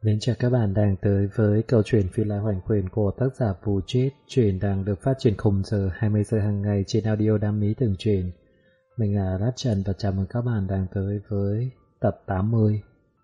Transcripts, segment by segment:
Mến chào các bạn đang tới với câu chuyện Phi Lai Hoành Quyền của tác giả Vũ Chết. Chuyện đang được phát trên khung giờ 20 giờ hàng ngày trên audio Đam Mỹ Từng Chuyện. Mình là Lát Trần và chào mừng các bạn đang tới với tập 80.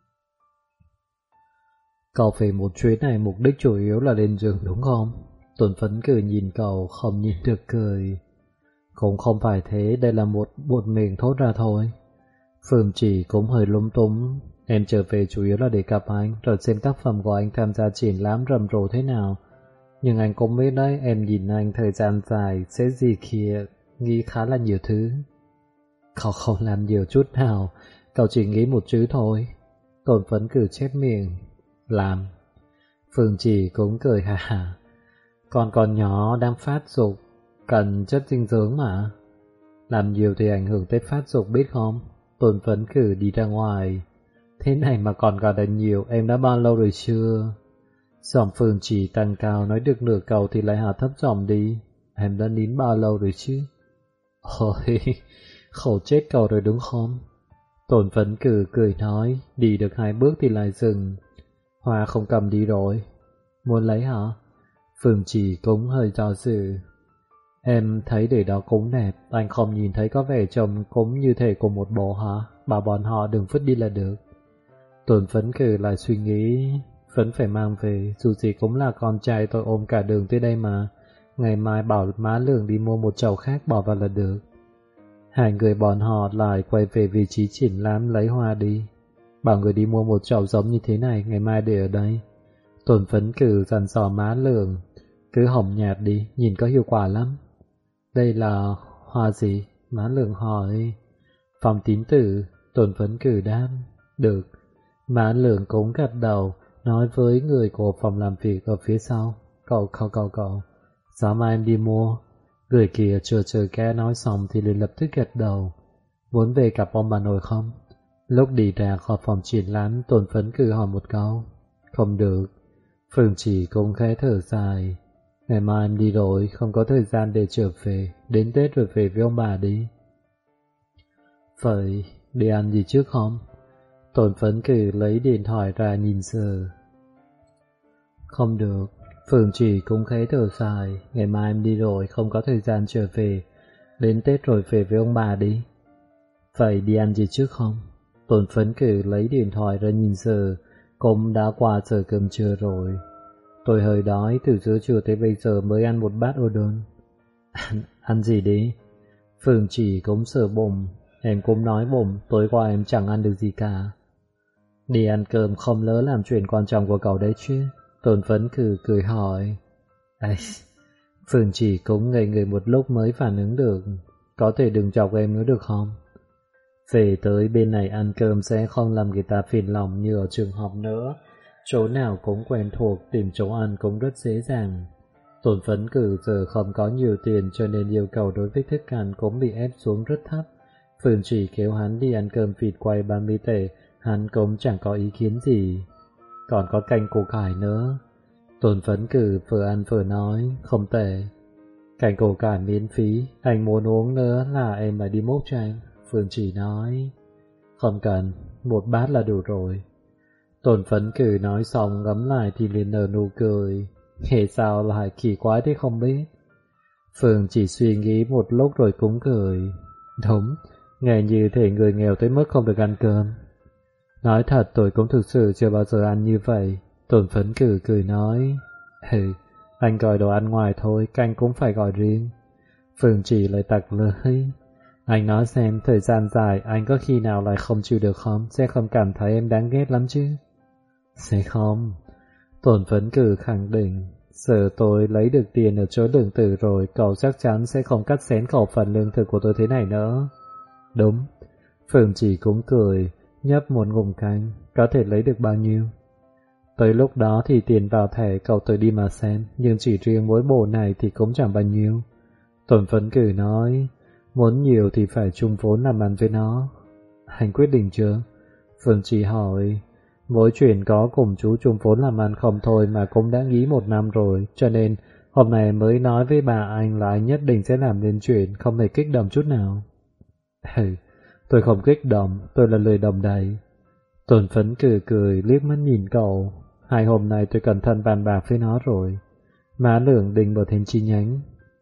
Cậu về một chuyến này mục đích chủ yếu là lên giường đúng không? Tuấn Phấn cười nhìn cậu không nhìn được cười. Cũng không phải thế, đây là một miệng thốt ra thôi. Phương Chỉ cũng hơi lúng túng. Em trở về chủ yếu là để gặp anh, rồi xem tác phẩm của anh tham gia triển lãm rầm rộ thế nào. Nhưng anh cũng biết đấy, em nhìn anh thời gian dài sẽ gì kia, nghĩ khá là nhiều thứ. Cậu không làm nhiều chút nào, cậu chỉ nghĩ một chữ thôi. Tôn Phấn cử chép miệng, làm. Phương Chỉ cũng cười hà hà. Con nhỏ đang phát dục, cần chất dinh dưỡng mà. Làm nhiều thì ảnh hưởng tới phát dục biết không? Tôn Phấn cử đi ra ngoài. Thế này mà còn gọi là nhiều, em đã bao lâu rồi chưa? Giọng Phương Chỉ tăng cao, nói được nửa câu thì lại hạ thấp giọng đi. Em đã nín bao lâu rồi chứ? Ôi, khổ chết cậu rồi đúng không? Tôn Phấn cử cười nói, đi được 2 bước thì lại dừng. Hoa không cầm đi rồi. Muốn lấy hả? Phương Chỉ cũng hơi do dự. Em thấy để đó cũng đẹp, anh không nhìn thấy có vẻ trông cũng như thể của một bộ hả? Bảo bọn họ đừng vứt đi là được. Tôn Phấn cử lại suy nghĩ, vẫn phải mang về, dù gì cũng là con trai tôi ôm cả đường tới đây mà. Ngày mai bảo má Lường đi mua một chậu khác bỏ vào là được. Hai người bọn họ lại quay về vị trí triển lãm lấy hoa đi. Bảo người đi mua một chậu giống như thế này, ngày mai để ở đây. Tôn Phấn cử dặn dò má Lường, cứ hồng nhạt đi, nhìn có hiệu quả lắm. Đây là hoa gì? Má Lường hỏi. Phòng tín tử, Tôn Phấn cử đáp. Được. Má Lường cũng gật đầu, nói với người của phòng làm việc ở phía sau. Cậu. Sáng mai em đi mua. Người kia chưa chờ cái nói xong thì liền lập tức gật đầu. Muốn về gặp ông bà nội không? Lúc đi ra khỏi phòng triển lãm, Tôn Phấn cử hỏi một câu. Không được. Phương Chỉ cũng khẽ thở dài. Ngày mai em đi rồi, không có thời gian để trở về. Đến Tết rồi về với ông bà đi. Vậy, đi ăn gì trước không? Tôn Phấn cử lấy điện thoại ra nhìn giờ. Không được. Phương Chỉ cũng khẽ thở dài. Ngày mai em đi rồi, không có thời gian trở về. Đến Tết rồi về với ông bà đi. Vậy đi ăn gì trước không? Tôn Phấn cử lấy điện thoại ra nhìn giờ. Cũng đã qua giờ cơm trưa rồi. Tôi hơi đói, từ giữa trưa tới bây giờ mới ăn một bát udon. Ăn gì đi? Phương Chỉ cũng sờ bụng. Em cũng nói bụng, tối qua em chẳng ăn được gì cả. Đi ăn cơm không lỡ làm chuyện quan trọng của cậu đấy chứ? Tôn Phấn cử cười hỏi. Ây, Phương Chỉ cũng ngây người một lúc mới phản ứng được. Có thể đừng chọc em nữa được không? Về tới bên này ăn cơm sẽ không làm người ta phiền lòng như ở trường học nữa. Chỗ nào cũng quen thuộc, tìm chỗ ăn cũng rất dễ dàng. Tôn Phấn cử giờ không có nhiều tiền cho nên yêu cầu đối với thức ăn cũng bị ép xuống rất thấp. Phương Chỉ kéo hắn đi ăn cơm vịt quay 30 tệ, hắn cũng chẳng có ý kiến gì. Còn có canh củ cải nữa. Tôn Phấn cử vừa ăn vừa nói, không tệ. Canh củ cải miễn phí, anh muốn uống nữa là em phải đi múc cho anh. Phương Chỉ nói, không cần, một bát là đủ rồi. Tôn Phấn cử nói xong ngấm lại thì liền nở nụ cười. Nghe sao lại kỳ quái thế không biết. Phương Chỉ suy nghĩ một lúc rồi cũng cười. Đúng, nghe như thể người nghèo tới mức không được ăn cơm. Nói thật tôi cũng thực sự chưa bao giờ ăn như vậy. Tôn Phấn cử cười nói. Anh gọi đồ ăn ngoài thôi, canh cũng phải gọi riêng. Phương Chỉ lại tặc lưỡi. Anh nói xem thời gian dài anh có khi nào lại không chịu được không? Sẽ không cảm thấy em đáng ghét lắm chứ? Sẽ không. Tôn Phấn cử khẳng định. Giờ tôi lấy được tiền ở chỗ Đường Tử rồi, cậu chắc chắn sẽ không cắt xén khẩu phần lương thực của tôi thế này nữa. Đúng. Phương Chỉ cũng cười, nhấp một ngụm canh. Có thể lấy được bao nhiêu? Tới lúc đó thì tiền vào thẻ cậu tự đi mà xem, nhưng chỉ riêng mỗi bộ này thì cũng chẳng bao nhiêu. Tôn Phấn cử nói, muốn nhiều thì phải chung vốn làm ăn với nó. Anh quyết định chưa? Phương Chỉ hỏi. Mỗi chuyện có cùng chú chung vốn làm ăn không thôi mà cũng đã nghĩ 1 năm rồi, cho nên hôm nay mới nói với bà anh là anh nhất định sẽ làm nên chuyện, không hề kích động chút nào. Tôi không kích động, tôi là lười đồng đầy. Tôn Phấn cười liếc mắt nhìn cậu. 2 hôm nay tôi cẩn thận bàn bạc với nó rồi. Má Lượng định mở thêm chi nhánh.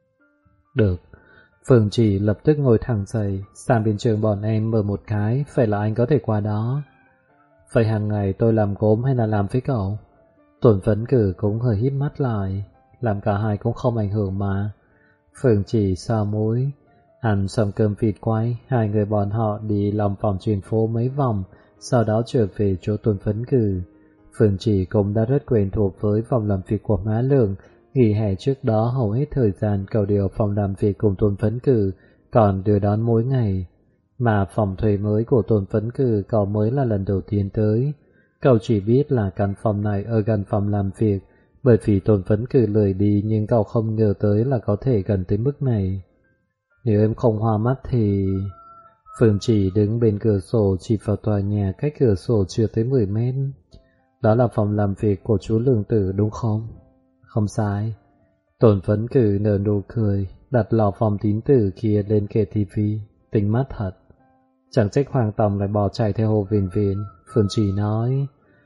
Được. Phương Chỉ lập tức ngồi thẳng dậy. Sang bên trường bọn em mở một cái, phải là anh có thể qua đó. Vậy hàng ngày tôi làm gốm hay là làm với cậu? Tuần Vấn Cử cũng hơi híp mắt lại. Làm cả hai cũng không ảnh hưởng mà. Phương Chỉ xào mũi. Ăn xong cơm vịt quay, hai người bọn họ đi lòng vòng trên phố mấy vòng, sau đó trở về chỗ Tuần Vấn Cử. Phương Chỉ cũng đã rất quen thuộc với phòng làm việc của má Lượng. Nghỉ hè trước đó hầu hết thời gian cậu đều phòng làm việc cùng Tuần Vấn Cử, còn đưa đón mỗi ngày. Mà phòng thuê mới của Tuần Vấn Cử cậu mới là lần đầu tiên tới. Cậu chỉ biết là căn phòng này ở gần phòng làm việc, bởi vì Tuần Vấn Cử lười đi, nhưng cậu không ngờ tới là có thể gần tới mức này. Nếu em không hoa mắt thì... Phương Chỉ đứng bên cửa sổ chỉ vào tòa nhà cách cửa sổ chưa tới 10 mét. Đó là phòng làm việc của chú Lương Tử đúng không? Không sai. Tuần Vấn Cử nở nụ cười, đặt lò phòng tín tử kia lên kệ tivi. Tính mắt thật. Chẳng trách Hoàng Tổng lại bỏ chạy theo Hồ Viễn Viễn. Phương Chỉ nói,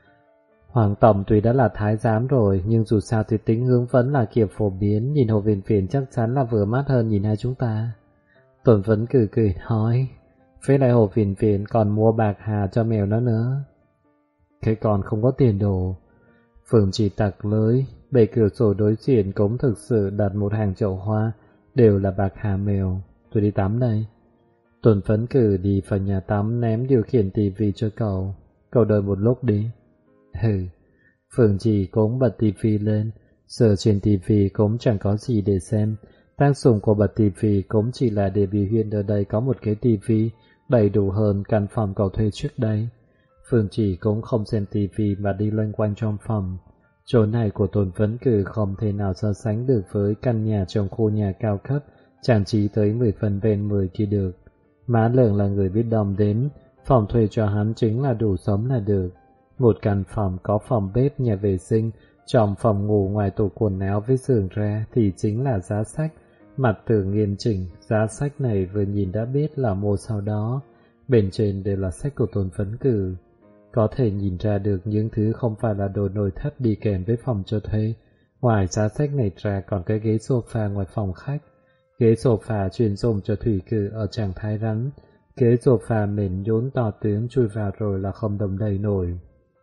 Hoàng Tổng tuy đã là thái giám rồi, nhưng dù sao thì tính hướng vẫn là kiểu phổ biến, nhìn Hồ Viễn Viễn chắc chắn là vừa mắt hơn nhìn hai chúng ta. Tuần Vấn Cử cười nói, với lại Hồ Viễn Viễn còn mua bạc hà cho mèo nó nữa. Cái con không có tiền đồ. Phương Chỉ tặc lưới, bề cửa sổ đối diện cũng thực sự đặt một hàng chậu hoa, đều là bạc hà mèo. Tôi đi tắm đây. Tuần Vấn Cử đi vào nhà tắm ném điều khiển tivi cho cậu. Cậu đợi một lúc đi. Hừ. Phương Chỉ cũng bật tivi lên. Giờ trên tivi cũng chẳng có gì để xem. Tác dụng của bật tivi cũng chỉ là để biểu hiện ở đây có một cái tivi đầy đủ hơn căn phòng cậu thuê trước đây. Phương Chỉ cũng không xem tivi mà đi loanh quanh trong phòng. Chỗ này của Tuần Vấn Cử không thể nào so sánh được với căn nhà trong khu nhà cao cấp trang trí tới 10 phần bên 10 kia được. Má Lượng là người biết đong đếm, phòng thuê cho hắn chính là đủ sống là được. Một căn phòng có phòng bếp, nhà vệ sinh, trong phòng ngủ ngoài tủ quần áo với giường ra thì chính là giá sách. Mặt tường nghiêm chỉnh, giá sách này vừa nhìn đã biết là mua sau đó. Bên trên đều là sách của Tuần Vấn Cử. Có thể nhìn ra được những thứ không phải là đồ nội thất đi kèm với phòng cho thuê. Ngoài giá sách này ra còn cái ghế sofa ngoài phòng khách. Ghế sofa chuyên dùng cho thủy cử ở trạng thái rắn. Ghế sofa mềm nhũn to tướng chui vào rồi là không đồng đầy nổi.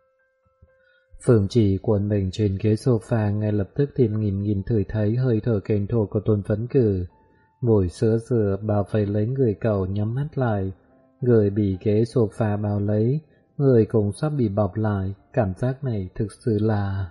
Phương Chỉ cuộn mình trên ghế sofa, ngay lập tức thì nhìn thử thấy hơi thở quen thuộc của Tuần Vấn Cử. Mùi sữa dừa bao vây lấy người cậu, nhắm mắt lại. Người bị ghế sofa bao lấy, người cũng sắp bị bọc lại. Cảm giác này thực sự là...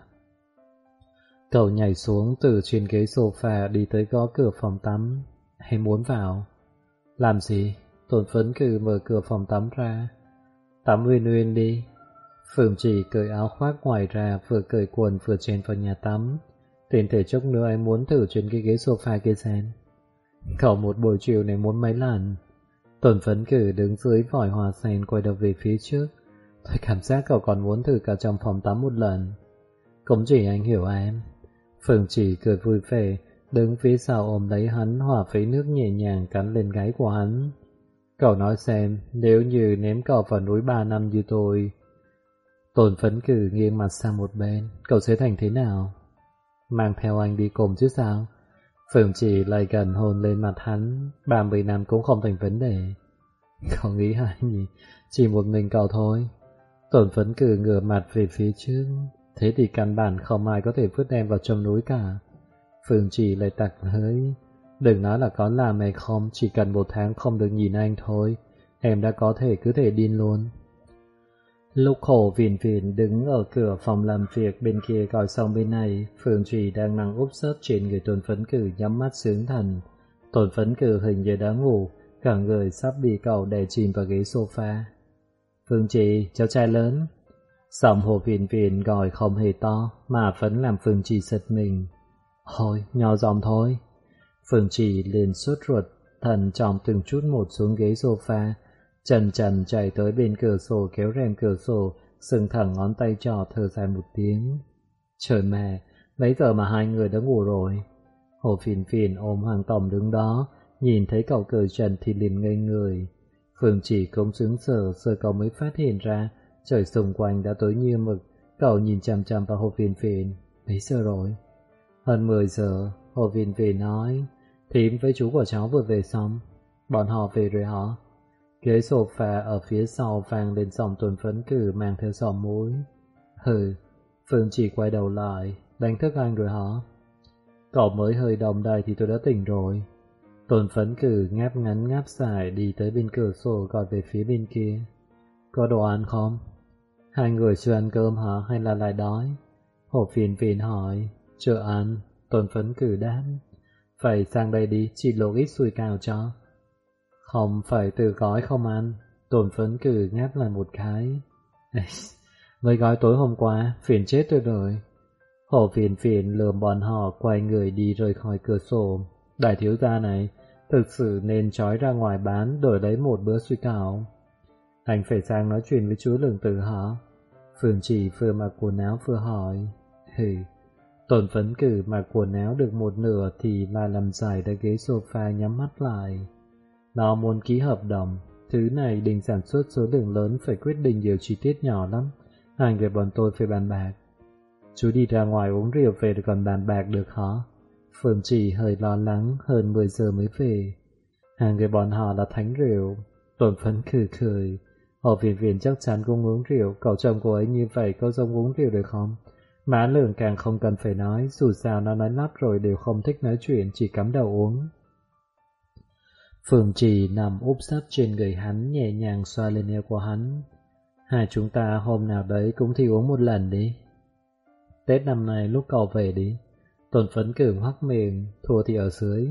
Cậu nhảy xuống từ trên ghế sofa đi tới gõ cửa phòng tắm. Hay muốn vào? Làm gì? Tuần Vấn Cử mở cửa phòng tắm ra. Tắm uyên uyên đi. Phương Chỉ cởi áo khoác ngoài ra, vừa cởi quần vừa chen vào nhà tắm. Tiền thể chốc nữa anh muốn thử trên cái ghế sofa kia xem. Cậu một buổi chiều này muốn mấy lần? Tuần Vấn Cử đứng dưới vòi hoa sen quay đầu về phía trước. Tôi cảm giác cậu còn muốn thử cả trong phòng tắm một lần. Cũng chỉ anh hiểu em. Phương Chỉ cười vui vẻ, đứng phía sau ôm lấy hắn, hòa với nước nhẹ nhàng cắn lên gáy của hắn. Cậu nói xem, nếu như ném cậu vào núi 3 năm như tôi... Tuần Vấn Cử nghiêng mặt sang một bên, cậu sẽ thành thế nào? Mang theo anh đi cùng chứ sao? Phương Chỉ lại gần hôn lên mặt hắn, 30 năm cũng không thành vấn đề. Cậu nghĩ hay nhỉ? Chỉ một mình cậu thôi. Tuần Vấn Cử ngửa mặt về phía trước. Thế thì căn bản không ai có thể vứt em vào trong núi cả. Phương Chỉ lại tặc lưỡi. Đừng nói là có làm hay không, chỉ cần 1 tháng không được nhìn anh thôi, em đã có thể cứ thể điên luôn. Lúc Hồ Viễn Viễn đứng ở cửa phòng làm việc bên kia gọi xong bên này, Phương Chỉ đang nằm úp sấp trên người Tuần Vấn Cử nhắm mắt sướng thần. Tuần Vấn Cử hình như đã ngủ, cả người sắp bị cậu đè chìm vào ghế sofa. Phương Chỉ, cháu trai lớn. Giọng Hồ Viễn Viễn gọi không hề to, mà vẫn làm Phương Chỉ giật mình. Thôi, nhỏ giọng thôi. Phương Chỉ liền sốt ruột, thận trọng từng chút một xuống ghế sofa. Trần trần chạy tới bên cửa sổ kéo rèm cửa sổ, sừng thẳng ngón tay trỏ thở dài một tiếng. Trời mẹ, mấy giờ mà hai người đã ngủ rồi? Hồ Viễn Viễn ôm Hoàng Tổng đứng đó, nhìn thấy cậu cởi trần thì liền ngây người. Phương Chỉ cũng sững sờ, rồi cậu mới phát hiện ra trời xung quanh đã tối như mực, Cậu nhìn chằm chằm vào Hồ Phiền Phiền. Mấy giờ rồi? Hơn 10 giờ, Hồ Phiền Phiền nói. Thím với chú của cháu vừa về xong. Bọn họ về rồi hả? Ghế sofa ở phía sau vang lên giọng Tuần Phấn Cử mang theo giọng mũi. Hừ, Phương Chỉ quay đầu lại. Đánh thức anh rồi hả? Cậu mới hơi đom đài thì tôi đã tỉnh rồi. Tuần Phấn Cử ngáp ngắn ngáp dài đi tới bên cửa sổ gọi về phía bên kia. Có đồ ăn không? Hai người chưa ăn cơm hả hay là lại đói? Hồ Phiền Phiền hỏi. Chưa ăn, Tuần Phấn Cử đáp. Phải sang đây đi, chị luộc ít sủi cảo cho. Không phải tự gói không ăn. Tuần Phấn Cử ngáp lại một cái. Mới gói tối hôm qua, phiền chết tôi rồi. Hồ Phiền Phiền lườm bọn họ quay người đi rời khỏi cửa sổ. Đại thiếu gia này thực sự nên trói ra ngoài bán đổi lấy một bữa sủi cảo. Anh phải sang nói chuyện với chú Lương Tử hả? Phương Chỉ vừa mặc quần áo vừa hỏi. Tuần Phấn Cử mặc quần áo được một nửa thì lại nằm dài ra ghế sofa nhắm mắt lại. Nó muốn ký hợp đồng. Thứ này định sản xuất số lượng lớn phải quyết định nhiều chi tiết nhỏ lắm. Hai người bọn tôi phải bàn bạc. Chú đi ra ngoài uống rượu về rồi còn bàn bạc được hả? Phương Chỉ hơi lo lắng, hơn 10 giờ mới về. Hai người bọn họ là thánh rượu. Tuần Phấn Cử cười. Hồ Phiền Phiền chắc chắn cũng uống rượu. Cậu chồng cô ấy như vậy có giống uống rượu được không? Má Lường càng không cần phải nói. Dù sao nó nói lắp rồi đều không thích nói chuyện, chỉ cắm đầu uống. Phương Chỉ nằm úp sấp trên người hắn, nhẹ nhàng xoa lên eo của hắn. Hai chúng ta hôm nào đấy cũng thì uống một lần đi. Tết năm nay lúc cậu về đi. Tuần Phấn Cử hoắc miệng, thua thì ở dưới.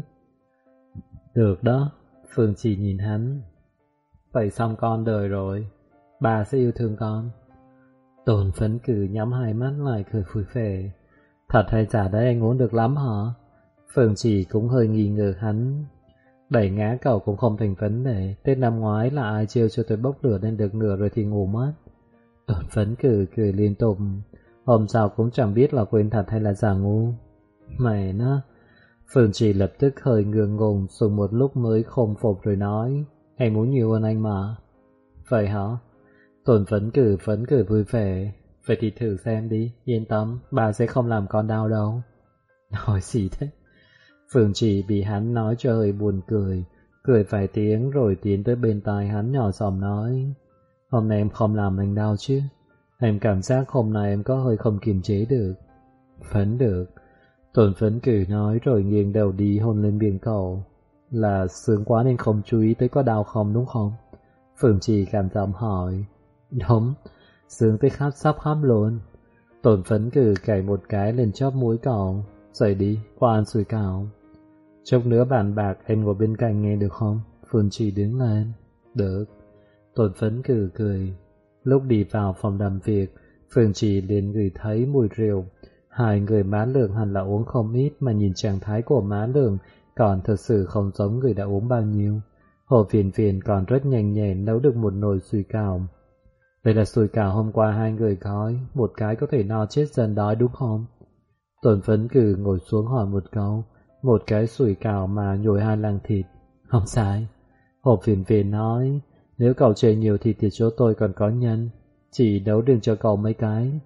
Được đó. Phương Chỉ nhìn hắn. Vậy xong con đời rồi, bà sẽ yêu thương con. Tuần Phấn Cử nhắm hai mắt lại cười phủi phè. Thật hay giả đấy, anh uống được lắm hả? Phương Chỉ cũng hơi nghi ngờ hắn. Đẩy ngã cậu cũng không thành vấn đề. Tết năm ngoái là ai trêu cho tôi bốc lửa lên được nửa rồi thì ngủ mất. Tuần Phấn Cử cười liên tục. Hôm sau cũng chẳng biết là quên thật hay là giả ngu. Mày nó. Phương Chỉ lập tức hơi ngượng ngùng, dùng một lúc mới khom phục rồi nói. Em muốn nhiều hơn anh mà. Vậy hả? Tuần Phấn Cử vui vẻ. Vậy thì thử xem đi, yên tâm, bà sẽ không làm con đau đâu. Nói gì thế? Phương Chỉ bị hắn nói cho hơi buồn cười. Cười vài tiếng rồi tiến tới bên tai hắn nhỏ giọng nói. Hôm nay em không làm anh đau chứ? Em cảm giác hôm nay em có hơi không kiềm chế được. Vẫn được. Tuần Phấn Cử nói rồi nghiêng đầu đi hôn lên miệng cậu. Là sướng quá nên không chú ý tới có đau không đúng không? Phương Chỉ cảm giọng hỏi. Đúng, sướng tới sắp khóc luôn. Tuần Phấn Cử cày một cái lên chóp mũi cậu. Dậy đi, qua ăn sủi cảo. Chốc nữa bàn bạc em ngồi bên cạnh nghe được không? Phương Chỉ đứng lên. Được. Tuần Phấn Cử cười. Lúc đi vào phòng làm việc, Phương Chỉ liền ngửi thấy mùi rượu. Hai người má Lượng hẳn là uống không ít, mà nhìn trạng thái của má Lượng còn thật sự không giống người đã uống bao nhiêu. Hồ Phiền Phiền còn rất nhanh nhẹn nấu được một nồi sủi cảo. Đây là sủi cảo hôm qua hai người gói, một cái có thể no chết dần đói đúng không? Tuần Phấn Cử ngồi xuống hỏi một câu. Một cái sủi cảo mà nhồi 2 lạng thịt. Không sai. Hồ Phiền Phiền nói. Nếu cậu chê nhiều thịt thì chỗ tôi còn có nhân. Chỉ nấu đường cho cậu mấy cái.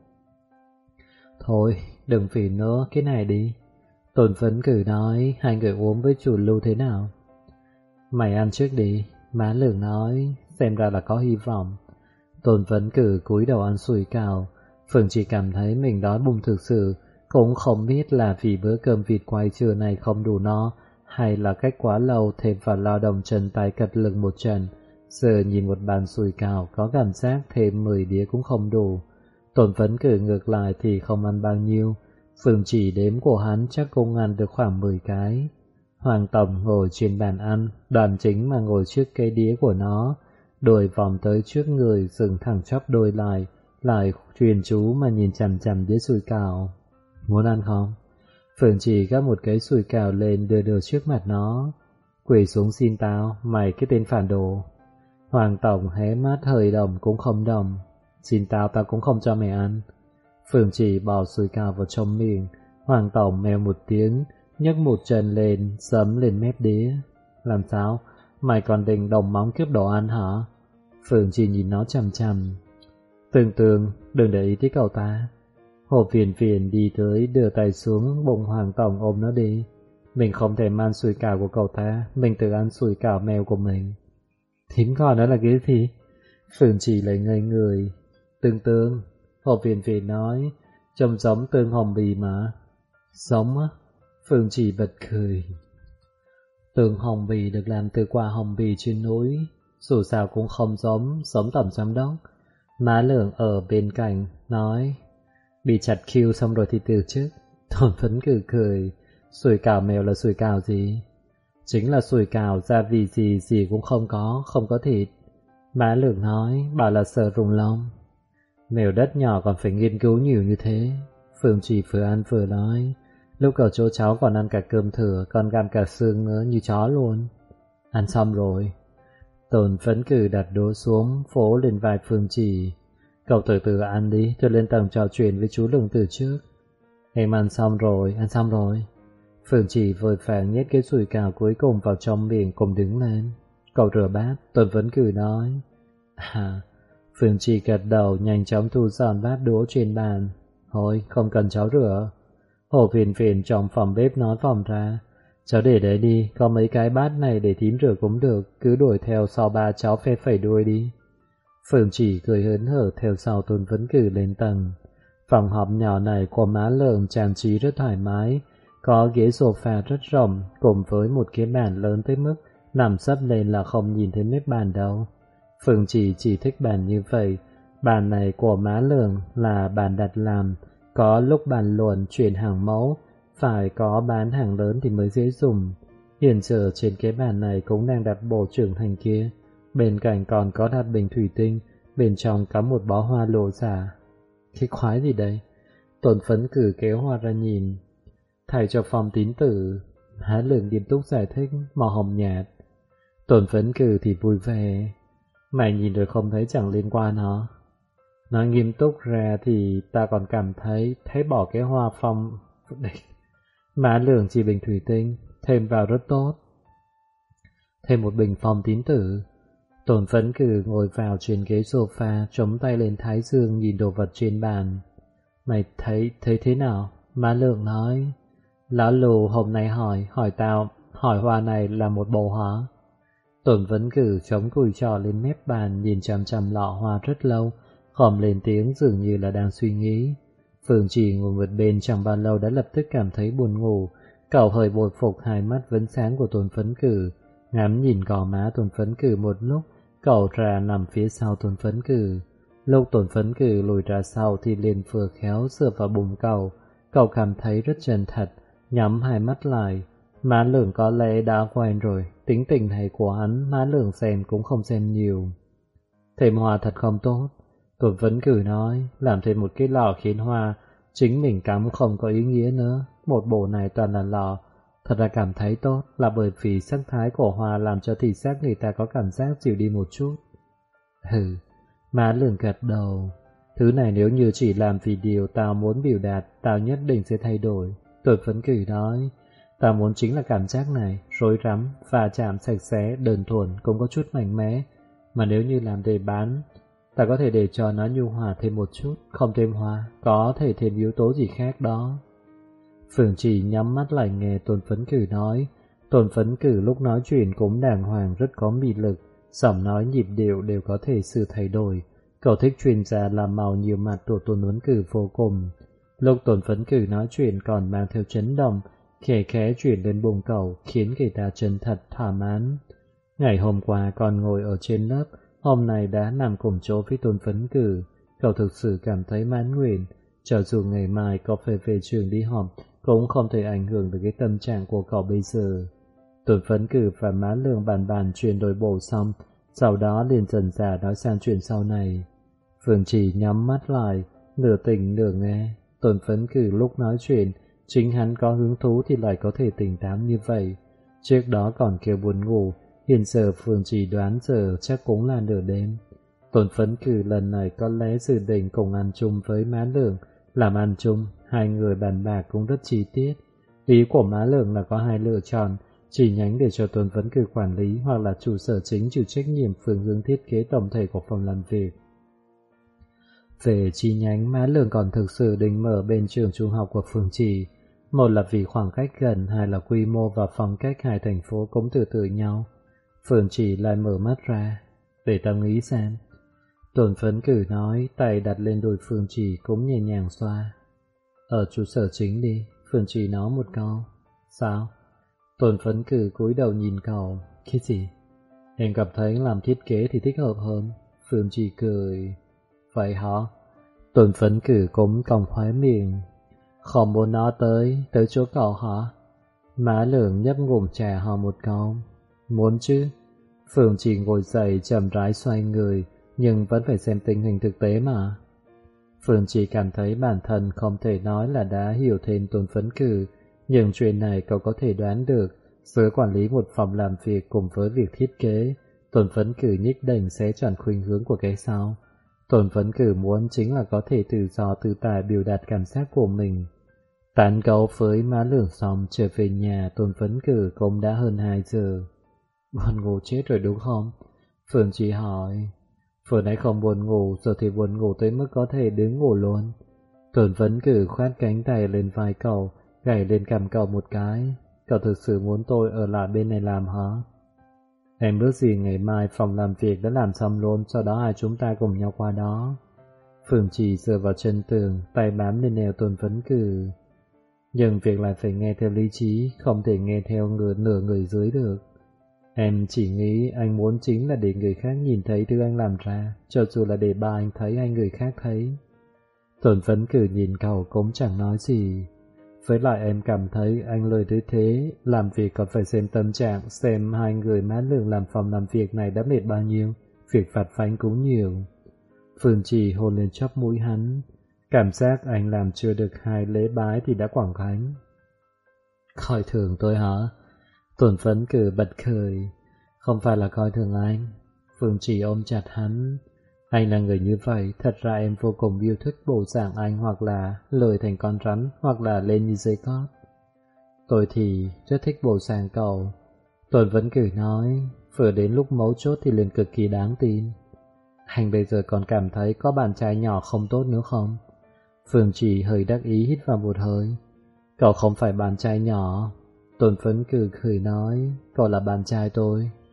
Thôi, đừng phỉ nữa, cái này đi. Tuần Phấn Cử nói. Hai người uống với chủ Lưu thế nào? Mày ăn trước đi. Má Lường nói. Xem ra là có hy vọng. Tuần Phấn Cử cúi đầu ăn sủi cảo. Phương chỉ cảm thấy mình đói bụng thực sự. Cũng không biết là vì bữa cơm vịt quay trưa này không đủ no, hay là cách quá lâu thêm vào lao động chân tay cật lực một trận. Giờ nhìn một bàn sủi cảo có cảm giác thêm 10 đĩa cũng không đủ. Tuần Phấn Cử ngược lại thì không ăn bao nhiêu. Phương chỉ đếm của hắn chắc cũng ăn được khoảng 10 cái. Hoàng Tổng ngồi trên bàn ăn, Đoàn Chính mà ngồi trước cây đĩa của nó, đuổi vòng tới trước người dừng thẳng chóp đôi lại truyền chú mà nhìn chằm chằm đĩa sủi cảo. Muốn ăn không? Phương chỉ gắp một cái sủi cảo lên đưa trước mặt nó. Quỳ xuống xin tao, mày cái tên phản đồ. Hoàng Tổng hé mắt hơi đồng cũng không đồng. Xin tao cũng không cho mày ăn. Phương chỉ bỏ sủi cảo vào trong miệng. Hoàng Tổng mèo một tiếng, nhấc một chân lên, sấm lên mép đĩa. Làm sao? Mày còn định đồng móng cướp đồ ăn hả? Phương chỉ nhìn nó chằm chằm. Tương, đừng để ý tới cậu ta. Hồ Phiền Phiền đi tới đưa tay xuống bụng Hoàng Tổng ôm nó đi. Mình không thể ăn sủi cảo của cậu ta, mình tự ăn sủi cảo mèo của mình. Thím gọi nó là cái gì? Phương Chỉ lấy ngây người. Tương. Hồ Phiền Phiền nói, trông giống tương hồng bì mà. Giống á? Phương Chỉ bật cười. Tương hồng bì được làm từ quả hồng bì trên núi, dù sao cũng không giống tổng giám đốc. Má Lượng ở bên cạnh nói, bị chặt Q xong rồi thì từ chức. Tôn Phấn cười, sủi cảo mèo là sủi cảo gì? Chính là sủi cảo, gia vị gì cũng không có thịt. Má Lượng nói, bảo là sợ rùng lông. Mèo đất nhỏ còn phải nghiên cứu nhiều như thế. Phương Chỉ vừa ăn vừa nói, lúc ở chỗ cháu còn ăn cả cơm thừa, còn gặm cả xương nữa như chó luôn. Ăn xong rồi. Tôn Phấn đặt đũa xuống, phố lên vai Phương Chỉ. Cậu từ từ ăn đi, tôi lên tầng trò chuyện với chú Lương từ trước. Em ăn xong rồi. Phương Chỉ vội vàng nhét cái sủi cảo cuối cùng vào trong miệng cùng đứng lên. Cậu rửa bát, Tôn Phấn nói. Phương Chỉ gật đầu nhanh chóng thu dọn bát đũa trên bàn. Thôi, không cần cháu rửa. Hồ Phiền Phiền trong phòng bếp nói vòng ra. Cháu để đấy đi, có mấy cái bát này để thím rửa cũng được, cứ đuổi theo sau ba cháu phe phẩy đuôi đi. Phương Chỉ cười hớn hở theo sau Tôn Phấn lên tầng. Phòng họp nhỏ này của má Lượng trang trí rất thoải mái, có ghế sofa rất rộng cùng với một cái bàn lớn tới mức nằm sấp lên là không nhìn thấy mép bàn đâu. Phương chỉ thích bàn như vậy. Bàn này của má Lượng là bàn đặt làm, có lúc bàn luận chuyển hàng mẫu, phải có bán hàng lớn thì mới dễ dùng. Hiện giờ trên cái bàn này cũng đang đặt bộ trưởng thành kia, bên cạnh còn có đặt bình thủy tinh, bên trong có một bó hoa lộ giả. Cái khoái gì đây? Tôn Phấn kéo hoa ra nhìn. Thầy cho phòng tín tử. Má Lượng nghiêm túc giải thích, màu hồng nhạt. Tôn Phấn thì vui vẻ. Mày nhìn rồi không thấy chẳng liên quan hả? Nói nghiêm túc ra thì ta còn cảm thấy bỏ cái hoa phong đây. Má Lượng chỉ bình thủy tinh, thêm vào rất tốt. Thêm một bình phong tín tử. Tôn Phấn ngồi vào trên ghế sofa, chống tay lên thái dương nhìn đồ vật trên bàn. Mày thấy thế nào? Má Lượng nói. Lão Lù hôm nay hỏi tao, hỏi hoa này là một bộ hả? Tôn Phấn chống cùi trò lên mép bàn, nhìn chằm chằm lọ hoa rất lâu, khom lên tiếng dường như là đang suy nghĩ. Phương Chỉ ngồi một bên chẳng bao lâu đã lập tức cảm thấy buồn ngủ. Cậu hơi bội phục hai mắt vấn sáng của Tôn Phấn ngắm nhìn gò má Tôn Phấn một lúc. Cậu ra nằm phía sau Tôn Phấn Lúc Tôn Phấn lùi ra sau thì liền vừa khéo sửa vào bụng cậu. Cậu cảm thấy rất chân thật, nhắm hai mắt lại. Má Lượng có lẽ đã quen rồi, tính tình này của hắn má Lượng xem cũng không xem nhiều. Thêm hoa thật không tốt. Tôn Phấn nói, làm thêm một cái lọ khiến hoa chính mình cắm không có ý nghĩa nữa. Một bộ này toàn là lọ. Thật ra cảm thấy tốt là bởi vì sắc thái của hoa làm cho thị giác người ta có cảm giác dịu đi một chút. Má Lượng gật đầu. Thứ này nếu như chỉ làm vì điều tao muốn biểu đạt, tao nhất định sẽ thay đổi. Tôn Phấn nói, tao muốn chính là cảm giác này, rối rắm, va chạm sạch sẽ, đơn thuần, cũng có chút mạnh mẽ. Mà nếu như làm để bán, ta có thể để cho nó nhu hòa thêm một chút, không thêm hoa, có thể thêm yếu tố gì khác đó. Phương Chỉ nhắm mắt lại nghe Tôn Phấn nói. Tôn Phấn lúc nói chuyện cũng đàng hoàng, rất có mị lực, giọng nói nhịp điệu đều có thể sự thay đổi. Cậu thích chuyên gia làm màu nhiều mặt của Tôn Phấn vô cùng. Lúc Tôn Phấn nói chuyện còn mang theo chấn động, khẽ chuyển lên bụng cậu, khiến người ta chân thật thỏa mãn. Ngày hôm qua còn ngồi ở trên lớp, hôm nay đã nằm cùng chỗ với Tôn Phấn cậu thực sự cảm thấy mãn nguyện. Cho dù ngày mai có phải về trường đi họp, cũng không thể ảnh hưởng được cái tâm trạng của cậu bây giờ. Tôn Phấn và má Lượng bàn chuyển đổi bộ xong, sau đó liền dần dà nói sang chuyện sau này. Phương Chỉ nhắm mắt lại, nửa tỉnh nửa nghe. Tôn Phấn lúc nói chuyện, chính hắn có hứng thú thì lại có thể tỉnh táo như vậy. Trước đó còn kêu buồn ngủ, hiện giờ Phương Chỉ đoán giờ chắc cũng là nửa đêm. Tôn Phấn lần này có lẽ dự định cùng ăn chung với má Lượng. Làm ăn chung, hai người bàn bạc cũng rất chi tiết. Ý của má Lượng là có hai lựa chọn, chỉ nhánh để cho Tôn Phấn quản lý hoặc là trụ sở chính chịu trách nhiệm phương hướng thiết kế tổng thể của phòng làm việc. Về chi nhánh, Má Lương còn thực sự định mở bên trường trung học của Phương Trì. Một là vì khoảng cách gần, hai là quy mô và phong cách hai thành phố cũng từ nhau. Phương Trì lại mở mắt ra, để ta nghĩ xem. Tôn Phấn Cử nói, tay đặt lên đùi Phương Trì cũng nhẹ nhàng xoa. Ở trụ sở chính đi, Phương Trì nói một câu. Sao? Tôn Phấn Cử cúi đầu nhìn cậu. Cái gì? Em cảm thấy làm thiết kế thì thích hợp hơn. Phương Trì cười. Vậy hả? Tôn Phấn Cử cũng cong khóe miệng. Không muốn nó tới chỗ cậu hả? Má Lương nhấp ngụm trà hỏi một câu. Muốn chứ? Phương Trì ngồi dậy chậm rãi xoay người, nhưng vẫn phải xem tình hình thực tế mà. Phương Trì cảm thấy bản thân không thể nói là đã hiểu thêm Tôn Phấn Cử, nhưng chuyện này cậu có thể đoán được. Giữa quản lý một phòng làm việc cùng với việc thiết kế, Tôn Phấn Cử nhất định sẽ chọn khuynh hướng của cái sau. Tôn Phấn Cử muốn chính là có thể tự do tự tại biểu đạt cảm giác của mình. Tán gẫu với Má Lương xong trở về nhà, Tôn Phấn Cử cũng đã hơn 2 giờ. Buồn ngủ chết rồi đúng không? Phương Trì hỏi. Vừa nãy không buồn ngủ, giờ thì buồn ngủ tới mức có thể đứng ngủ luôn. Tôn Phấn Cử khoát cánh tay lên vai cậu, gảy lên cằm cậu một cái. Cậu thực sự muốn tôi ở lại bên này làm hả? Em ước gì ngày mai phòng làm việc đã làm xong luôn, sau đó hai chúng ta cùng nhau qua đó. Phương Trì dựa vào chân tường, tay bám lên eo Tôn Phấn Cử. Nhưng việc lại phải nghe theo lý trí, không thể nghe theo nửa người dưới được. Em chỉ nghĩ anh muốn chính là để người khác nhìn thấy thứ anh làm ra, cho dù là để ba anh thấy hay người khác thấy. Tôn Phấn Cử nhìn cậu cũng chẳng nói gì. Với lại em cảm thấy anh lười tới thế, làm việc còn phải xem tâm trạng, xem hai người Má Lương làm phòng làm việc này đã mệt bao nhiêu, việc vặt vãnh cũng nhiều. Phương Trì hôn lên chóp mũi hắn, cảm giác anh làm chưa được 2 lễ bái thì đã quẳng gánh. Coi thường tôi hả? Tôn Phấn Cử bật cười. Không phải là coi thường anh. Phương Trì ôm chặt hắn. Anh là người như vậy, thật ra em vô cùng yêu thích bộ dạng anh, hoặc là lười thành con rắn, hoặc là lên như dây cót. Tôi thì rất thích bộ dạng cậu. Tôn Phấn Cử nói, vừa đến lúc mấu chốt thì liền cực kỳ đáng tin. Anh bây giờ còn cảm thấy có bạn trai nhỏ không tốt nữa không? Phương Trì hơi đắc ý hít vào một hơi. Cậu không phải bạn trai nhỏ. Tôn Phấn Cử cười nói, cậu là bạn trai tôi.